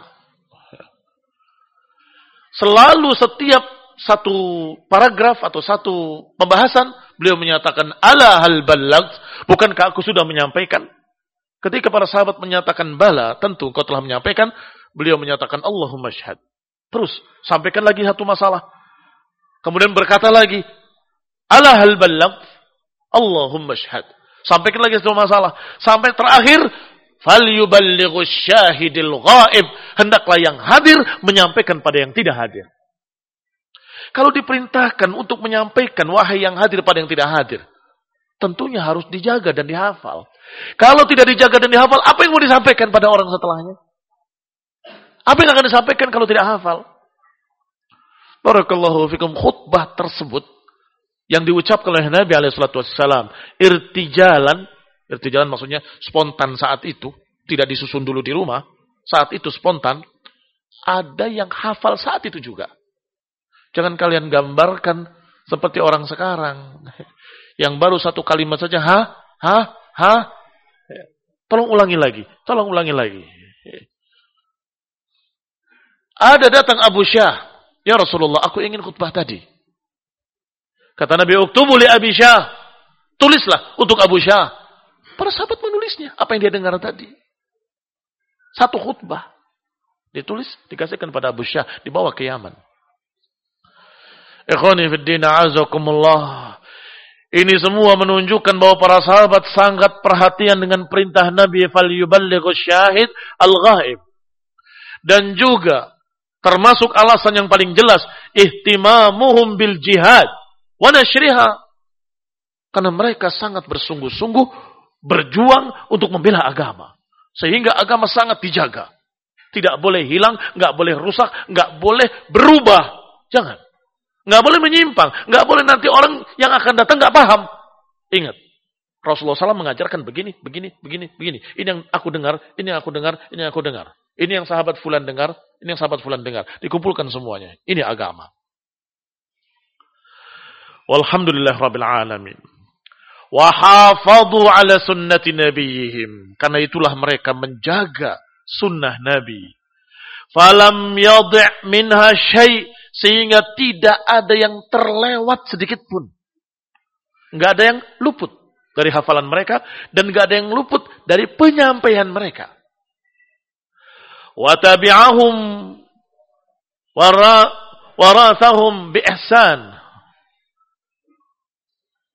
Selalu setiap satu paragraf atau satu pembahasan beliau menyatakan ala hal balagh, bukankah aku sudah menyampaikan? Ketika para sahabat menyatakan bala, tentu kau telah menyampaikan, beliau menyatakan Allahumma syahad. Terus sampaikan lagi satu masalah. Kemudian berkata lagi ala hal balagh, Allahumma syahad. Sampaikan lagi satu masalah. Sampai terakhir falyuballighu syahidil ghaib, hendaklah yang hadir menyampaikan pada yang tidak hadir. Kalau diperintahkan untuk menyampaikan wahai yang hadir pada yang tidak hadir, tentunya harus dijaga dan dihafal. Kalau tidak dijaga dan dihafal, apa yang mau disampaikan pada orang setelahnya? Apa yang akan disampaikan kalau tidak hafal? Barakallahu fikum, khutbah tersebut yang diucapkan oleh Nabi SAW, irtijalan maksudnya spontan saat itu, tidak disusun dulu di rumah, saat itu spontan, ada yang hafal saat itu juga. Jangan kalian gambarkan seperti orang sekarang yang baru satu kalimat saja ha. Tolong ulangi lagi. Ada datang Abu Syah, ya Rasulullah, aku ingin khutbah tadi. Kata Nabi, uktubu li Abi Syah, tulislah untuk Abu Syah. Para sahabat menulisnya, apa yang dia dengar tadi. Satu khutbah ditulis, dikasihkan pada Abu Syah, dibawa ke Yaman. Ikhwani fid din, a'azakumullah. Ini semua menunjukkan bahwa para sahabat sangat perhatian dengan perintah Nabi falyuballighu syahid al-ghaib. Dan juga termasuk alasan yang paling jelas ihtimamuhum bil jihad wa nashriha. Karena mereka sangat bersungguh-sungguh berjuang untuk membela agama. Sehingga agama sangat dijaga. Tidak boleh hilang, enggak boleh rusak, enggak boleh berubah. Jangan. Nggak boleh menyimpang. Nggak boleh nanti orang yang akan datang nggak paham. Ingat. Rasulullah SAW mengajarkan begini. Ini yang aku dengar. Ini yang sahabat fulan dengar. Ini yang sahabat fulan dengar. Dikumpulkan semuanya. Ini agama. Walhamdulillah Rabbil Alamin. Wahafadhu ala sunnati nabiyihim. Karena itulah mereka menjaga sunnah Nabi. Falam yadhi' minha syai'. Sehingga tidak ada yang terlewat sedikit pun. Nggak ada yang luput dari hafalan mereka. Dan nggak ada yang luput dari penyampaian mereka. Wa tabi'ahum warathahum bi ihsan.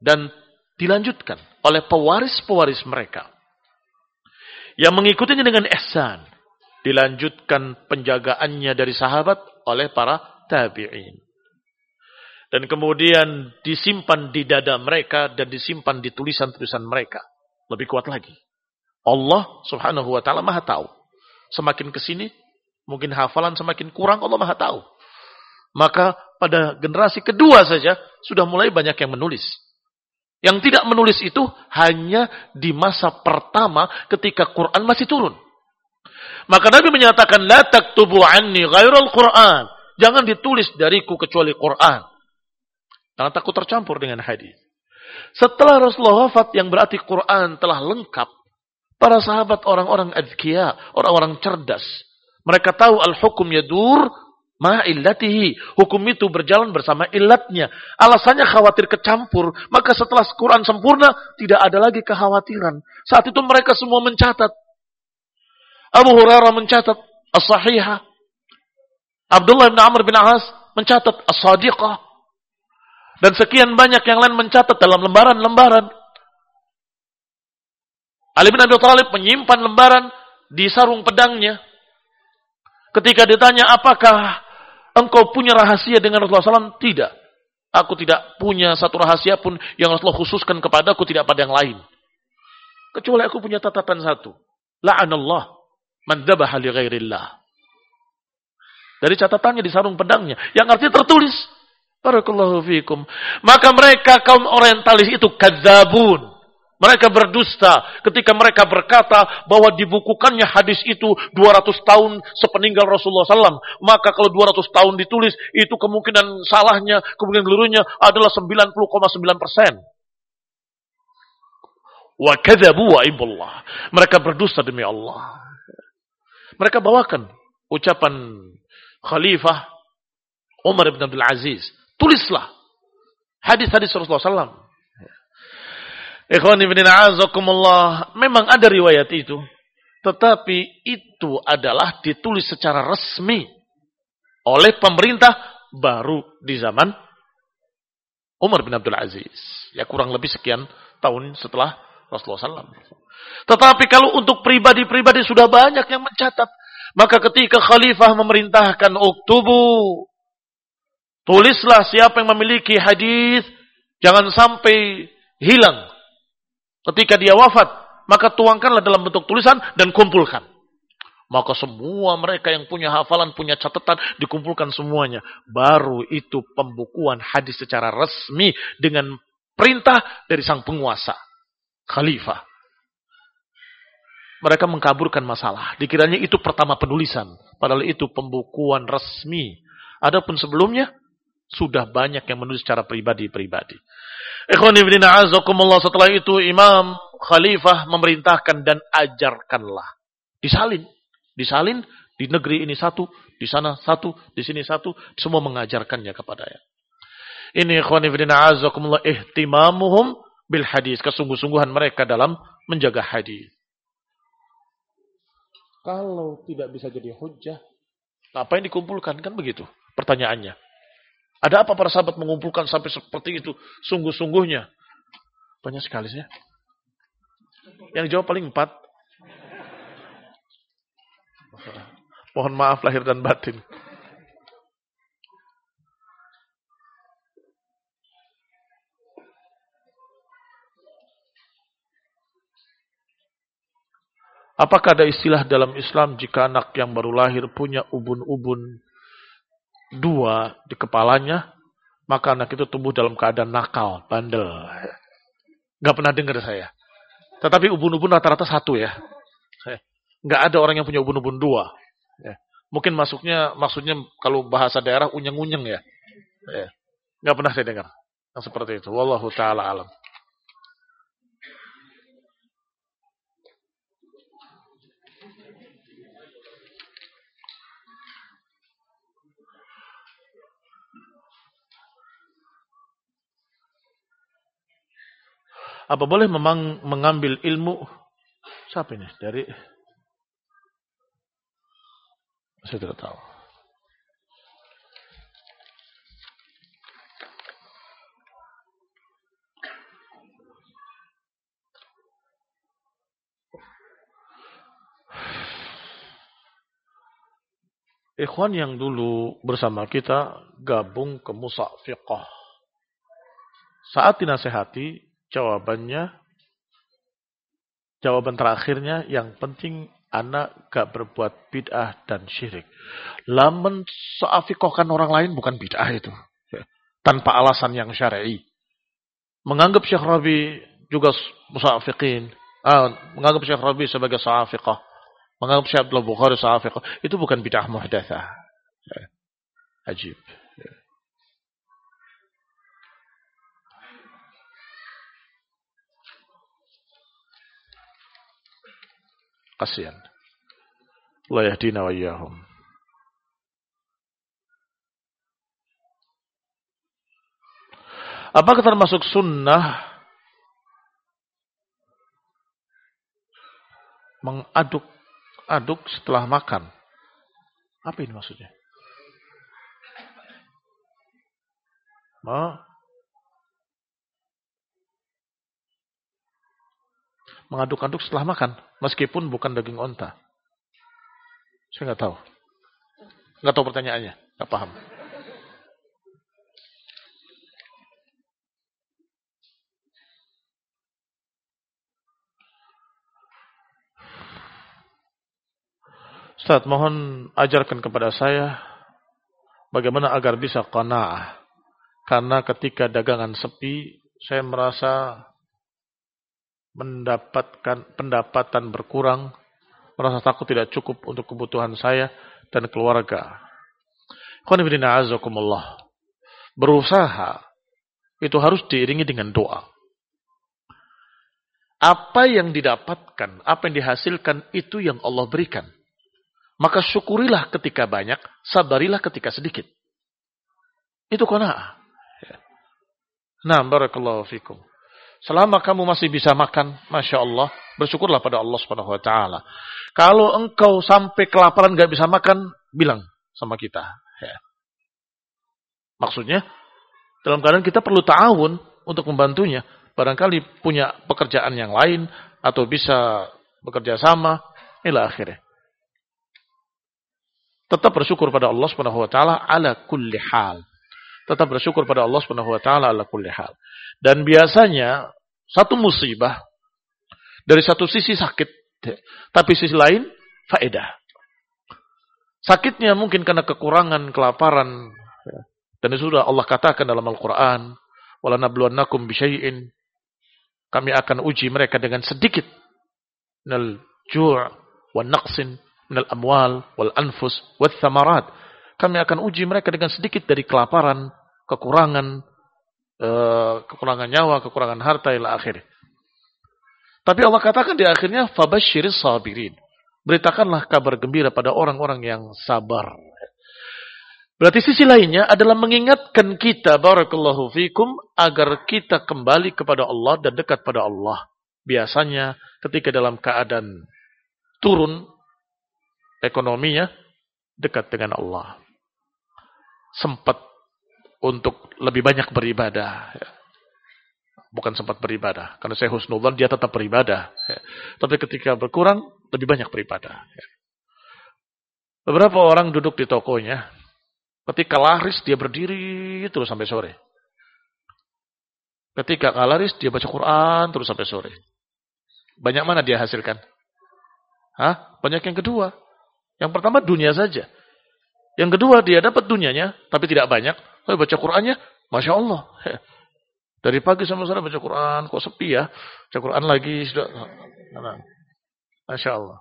dan dilanjutkan oleh pewaris-pewaris mereka yang mengikutinya dengan ihsan. Dilanjutkan penjagaannya dari sahabat oleh para tabi'in. Dan kemudian disimpan di dada mereka dan disimpan di tulisan-tulisan mereka. Lebih kuat lagi. Allah subhanahu wa ta'ala maha tahu. Semakin kesini, mungkin hafalan semakin kurang, Allah maha tahu. Maka pada generasi kedua saja, sudah mulai banyak yang menulis. Yang tidak menulis itu hanya di masa pertama ketika Quran masih turun. Maka Nabi menyatakan, La taktubu anni ghairal Quran. Jangan ditulis dariku kecuali Quran. Karena takut tercampur dengan hadis. Setelah Rasulullah wafat yang berarti Quran telah lengkap. Para sahabat orang-orang adzkiya, orang-orang cerdas. Mereka tahu al-hukum yadur ma'illatihi. Hukum itu berjalan bersama illatnya. Alasannya khawatir kecampur. Maka setelah Quran sempurna, tidak ada lagi kekhawatiran. Saat itu mereka semua mencatat. Abu Hurairah mencatat as-sahihah. Abdullah bin Amr bin As mencatat as-sadiqah. Dan sekian banyak yang lain mencatat dalam lembaran-lembaran. Ali bin Abi Thalib menyimpan lembaran di sarung pedangnya. Ketika ditanya, apakah engkau punya rahasia dengan Rasulullah SAW? Tidak. Aku tidak punya satu rahasia pun yang Rasulullah khususkan kepadaku, tidak pada yang lain. Kecuali aku punya catatan satu. La'anallah man dzabaha li ghairillah. Dari catatannya di sarung pedangnya. Yang artinya tertulis. Barakallahu fiikum. Maka mereka kaum orientalis itu kadzabun. Mereka berdusta ketika mereka berkata bahwa dibukukannya hadis itu 200 tahun sepeninggal Rasulullah SAW. Maka kalau 200 tahun ditulis, itu kemungkinan salahnya, kemungkinan kelirunya adalah 90,9%. Wa kadzabu wa iballah. Mereka berdusta demi Allah. Mereka bawakan ucapan Khalifah Umar bin Abdul Aziz. Tulislah hadis-hadis Rasulullah SAW. Ikhwani bin a'azakumullah, memang ada riwayat itu, tetapi itu adalah ditulis secara resmi oleh pemerintah baru di zaman Umar bin Abdul Aziz. Ya kurang lebih sekian tahun setelah Rasulullah SAW. Tetapi kalau untuk pribadi-pribadi sudah banyak yang mencatat. Maka ketika khalifah memerintahkan uktubu, tulislah siapa yang memiliki hadis, jangan sampai hilang. Ketika dia wafat, maka tuangkanlah dalam bentuk tulisan dan kumpulkan. Maka semua mereka yang punya hafalan, punya catatan, dikumpulkan semuanya. Baru itu pembukuan hadis secara resmi dengan perintah dari sang penguasa, khalifah. Mereka mengkaburkan masalah. Dikiranya itu pertama penulisan. Padahal itu pembukuan resmi. Adapun sebelumnya, sudah banyak yang menulis secara pribadi-pribadi. Ikhwan ibn a'azakumullah, setelah itu Imam Khalifah memerintahkan dan ajarkanlah. Disalin. Disalin di negeri ini satu, di sana satu, di sini satu. Semua mengajarkannya kepadanya. Ini ikhwan ibn a'azakumullah ihtimamuhum bil hadis. Kesungguh-sungguhan mereka dalam menjaga hadis. Kalau tidak bisa jadi hujjah, apa yang dikumpulkan? Kan begitu pertanyaannya. Ada apa para sahabat mengumpulkan sampai seperti itu? Sungguh-sungguhnya. Banyak sekali sih. Yang jawab paling 4. Mohon maaf lahir dan batin. Apakah ada istilah dalam Islam jika anak yang baru lahir punya ubun-ubun 2 di kepalanya, maka anak itu tumbuh dalam keadaan nakal, bandel. Gak pernah dengar saya. Tetapi ubun-ubun rata-rata 1 ya. Gak ada orang yang punya ubun-ubun 2. Ya. Mungkin maksudnya kalau bahasa daerah unyeng-unyeng ya. Gak pernah saya dengar yang seperti itu. Wallahu ta'ala alam. Apa boleh mengambil ilmu? Siapa ini? Dari saya tidak tahu. Ikhwan yang dulu bersama kita gabung ke Musafiqah. Saat dinasehati, jawaban terakhirnya yang penting anak gak berbuat bid'ah dan syirik. Lamun so'afiqahkan orang lain bukan bid'ah itu. Tanpa alasan yang syar'i. Menganggap Syekh Rabi juga musafiqin. Menganggap Syekh Rabi sebagai so'afiqah. Menganggap Syekh Abdullah Bukhari so'afiqah. Itu bukan bid'ah muhdatsah. Ajib. Kasihan. Allah yahdina wa iyyahum. Apakah termasuk sunnah mengaduk setelah makan? Apa ini maksudnya? Mengaduk-aduk setelah makan, meskipun bukan daging onta. Saya nggak tahu. Nggak tahu pertanyaannya, nggak paham. Ustaz, mohon ajarkan kepada saya bagaimana agar bisa qanaah. Karena ketika dagangan sepi, saya merasa mendapatkan pendapatan berkurang, merasa takut tidak cukup untuk kebutuhan saya dan keluarga. Qanibidina azakumullah. Berusaha itu harus diiringi dengan doa. Apa yang didapatkan, apa yang dihasilkan itu yang Allah berikan. Maka syukurilah ketika banyak, sabarilah ketika sedikit. Itu qanaah. Nah, barakallahu fikum. Selama kamu masih bisa makan, Masya Allah, bersyukurlah pada Allah Subhanahu wa Ta'ala. Kalau engkau sampai kelaparan gak bisa makan, bilang sama kita. Ya. Maksudnya, dalam keadaan kita perlu ta'awun untuk membantunya. Barangkali punya pekerjaan yang lain, atau bisa bekerja sama, ila akhirnya. Tetap bersyukur pada Allah Subhanahu wa Ta'ala ala kulli hal. Tetap bersyukur pada Allah Subhanahu wa Ta'ala ala kulli hal. Dan biasanya satu musibah dari satu sisi sakit, tapi sisi lain faedah. Sakitnya mungkin karena kekurangan, kelaparan, dan itu sudah Allah katakan dalam Al-Qur'an, wala nabluwannakum bisyai'in, kami akan uji mereka dengan sedikit minal ju' wan naqsin minal amwal wal anfus wath thamarat. Kami akan uji mereka dengan sedikit dari kelaparan, kekurangan nyawa, kekurangan harta, ila akhir. Tapi Allah katakan di akhirnya, fabasyiris sabirin. Beritakanlah kabar gembira pada orang-orang yang sabar. Berarti sisi lainnya adalah mengingatkan kita, barakallahu fikum, agar kita kembali kepada Allah dan dekat pada Allah. Biasanya ketika dalam keadaan turun ekonominya, dekat dengan Allah. Sempat untuk lebih banyak beribadah. Bukan sempat beribadah. Karena saya husnudzan, dia tetap beribadah. Tapi ketika berkurang, lebih banyak beribadah. Beberapa orang duduk di tokonya. Ketika laris, dia berdiri terus sampai sore. Ketika laris, dia baca Quran terus sampai sore. Banyak mana dia hasilkan? Banyak yang kedua. Yang pertama, dunia saja. Yang kedua, dia dapat dunianya, tapi tidak banyak. Tapi baca Qurannya, Masya Allah. Dari pagi sampai sore baca Quran, kok sepi ya? Baca Quran lagi, sudah. Masya Allah.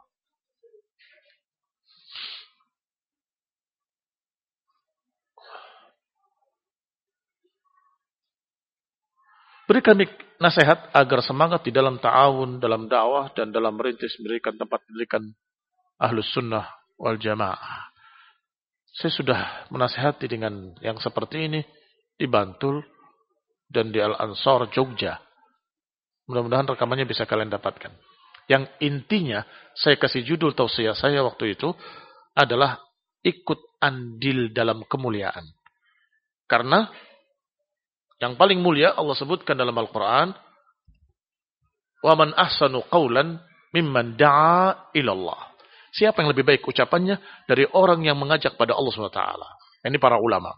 Beri kami nasihat agar semangat di dalam ta'awun, dalam dakwah, dan dalam merintis, mendirikan tempat mendirikan Ahlus Sunnah wal Jamaah. Saya sudah menasihati dengan yang seperti ini di Bantul dan di Al-Ansar Jogja. Mudah-mudahan rekamannya bisa kalian dapatkan. Yang intinya saya kasih judul tausiah saya waktu itu adalah ikut andil dalam kemuliaan. Karena yang paling mulia Allah sebutkan dalam Al-Quran, wa man ahsanu qawlan mimman da'a ilallah. Siapa yang lebih baik ucapannya dari orang yang mengajak pada Allah SWT? Ini para ulama.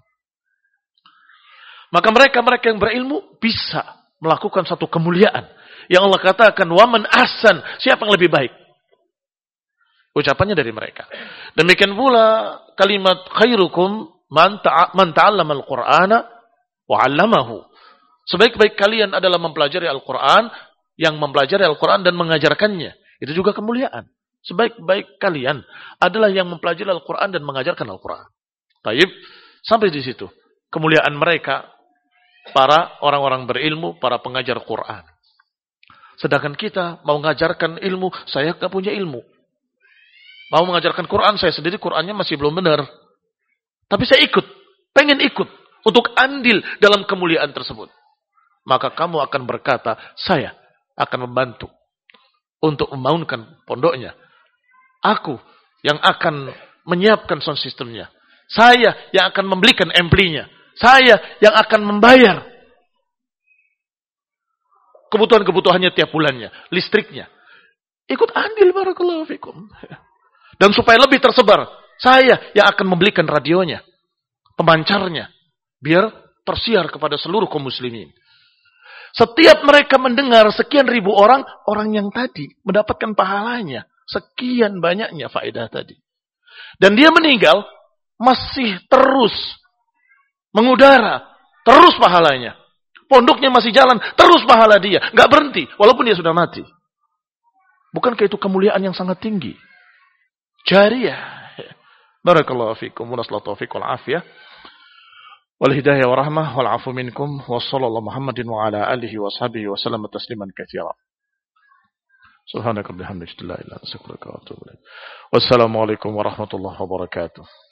Maka mereka yang berilmu bisa melakukan satu kemuliaan. Yang Allah katakan, waman ahsan. Siapa yang lebih baik? Ucapannya dari mereka. Demikian pula kalimat khairukum man ta'allama al-Qur'ana wa 'allamahu. Sebaik-baik kalian adalah mempelajari Al-Qur'an, yang mempelajari Al-Qur'an dan mengajarkannya. Itu juga kemuliaan. Sebaik-baik kalian adalah yang mempelajari Al-Qur'an dan mengajarkan Al-Qur'an. Taib, sampai di situ kemuliaan mereka, para orang-orang berilmu, para pengajar Quran. Sedangkan kita mau mengajarkan ilmu, saya nggak punya ilmu. Mau mengajarkan Quran, saya sendiri Qurannya masih belum benar. Tapi saya ikut, pengen ikut untuk andil dalam kemuliaan tersebut. Maka kamu akan berkata, saya akan membantu untuk membangunkan pondoknya. Aku yang akan menyiapkan sound systemnya. Saya yang akan membelikan amplinya. Saya yang akan membayar kebutuhan-kebutuhannya tiap bulannya, listriknya. Ikut andil, barakallahu fikum. Dan supaya lebih tersebar, saya yang akan membelikan radionya, pemancarnya, biar tersiar kepada seluruh kaum muslimin. Setiap mereka mendengar sekian ribu orang, orang yang tadi mendapatkan pahalanya, sekian banyaknya faedah tadi. Dan dia meninggal, masih terus mengudara, terus pahalanya. Pondoknya masih jalan, terus pahala dia. Nggak berhenti, walaupun dia sudah mati. Bukankah itu kemuliaan yang sangat tinggi? Jariyah. Barakallahu fikum, wa nasallahu taufiq wal afiyah. Wal hidayah wa rahmah wal afu minkum. Wa sallallahu Muhammadin wa ala alihi wa sahbihi wa sallam tasliman katsira. Subhanaka bihamdika la ilaha illa anta astaghfiruka wa atubu ilaik. Wassalamualaikum warahmatullahi wabarakatuh.